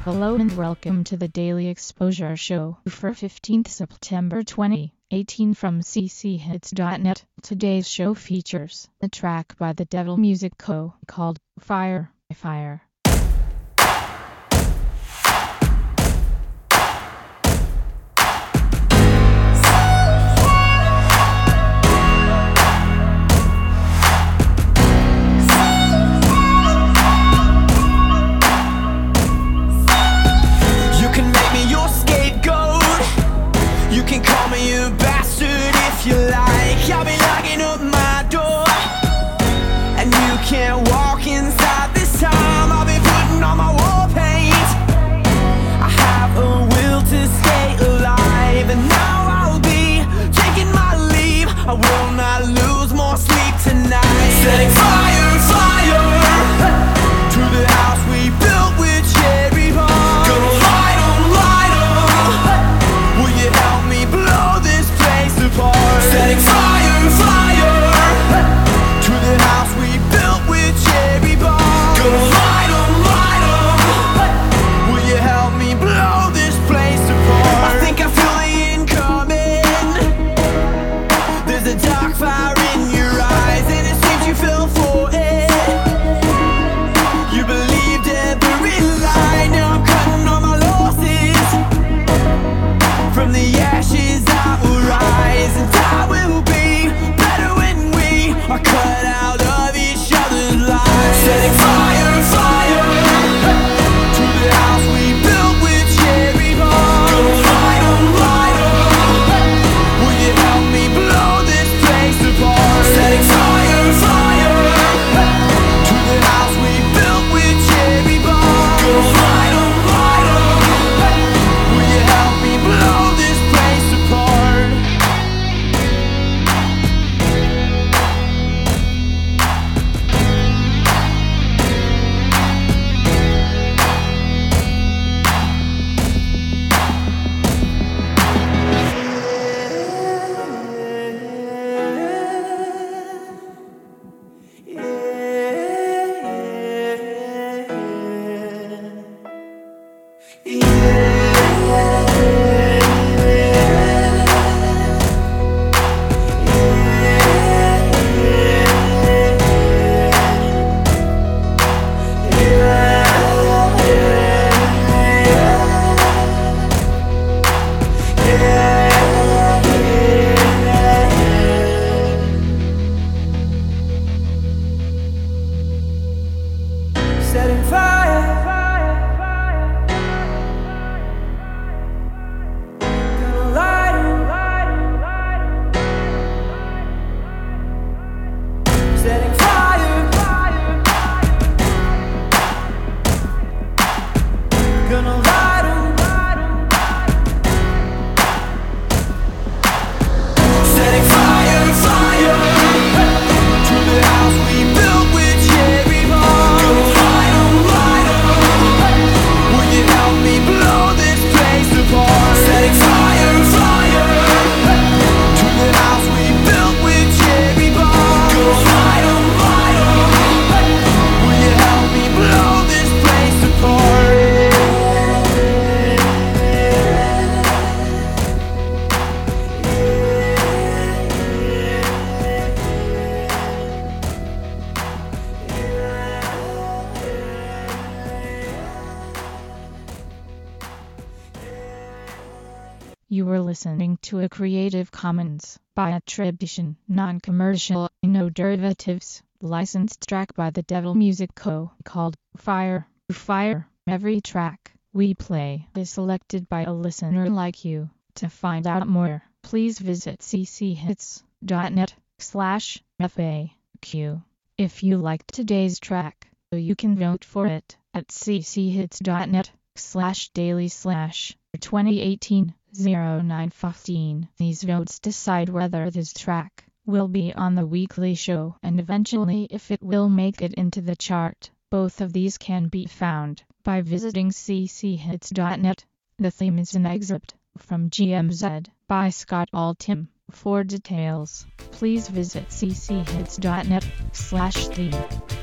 Hello and welcome to the Daily Exposure Show for 15th September 2018 from cchits.net. Today's show features a track by the Devil Music Co. called Fire. You can call me a bastard if you like. I'll be locking up my door, and you can't walk inside this time. I'll be putting on my war paint. I have a will to stay alive, and now I'll be taking my leave. I will not lose more sleep tonight. Setting fire, fire to the house we built with cherry bombs. Gonna light 'em, light 'em. Will you help me blow this place apart? Setting fire, fire to the house we built with cherry bombs. Gonna light 'em, light 'em. Will you help me blow this place apart? I think I feel the incoming. There's a dark fire in your eyes, and it seems you fell for it. You believed every lie. Now I'm cutting all my losses. From the ashes I will rise, and I will be better when we are cut out of each other's lives. Setting fire, fire to the house we built with cherry bombs. Gonna light 'em, light 'em. Will you help me blow this place apart? Setting fire, fire to the house we built with cherry bombs. Gonna light 'em, light 'em. Will you help me blow this place apart? Setting fire, gonna light 'em, setting fire, gonna light 'em, setting fire, fire to the house we built with cherry bombs. Gonna light 'em, light 'em. Will you help me blow this place apart? Setting fire, fire to the house we built with cherry bombs. Gonna light 'em, light 'em. Will you help me blow this place apart? You were listening to a Creative Commons by attribution, non-commercial, no derivatives, licensed track by the Devil Music Co. called Fire. Every track we play is selected by a listener like you. To find out more, please visit cchits.net/FAQ. If you liked today's track, you can vote for it at cchits.net/daily/2018-0915. These votes decide whether this track will be on the weekly show and eventually if it will make it into the chart. Both of these can be found by visiting cchits.net. The theme is an excerpt from GMZ by Scott Altham. For details, please visit cchits.net/theme.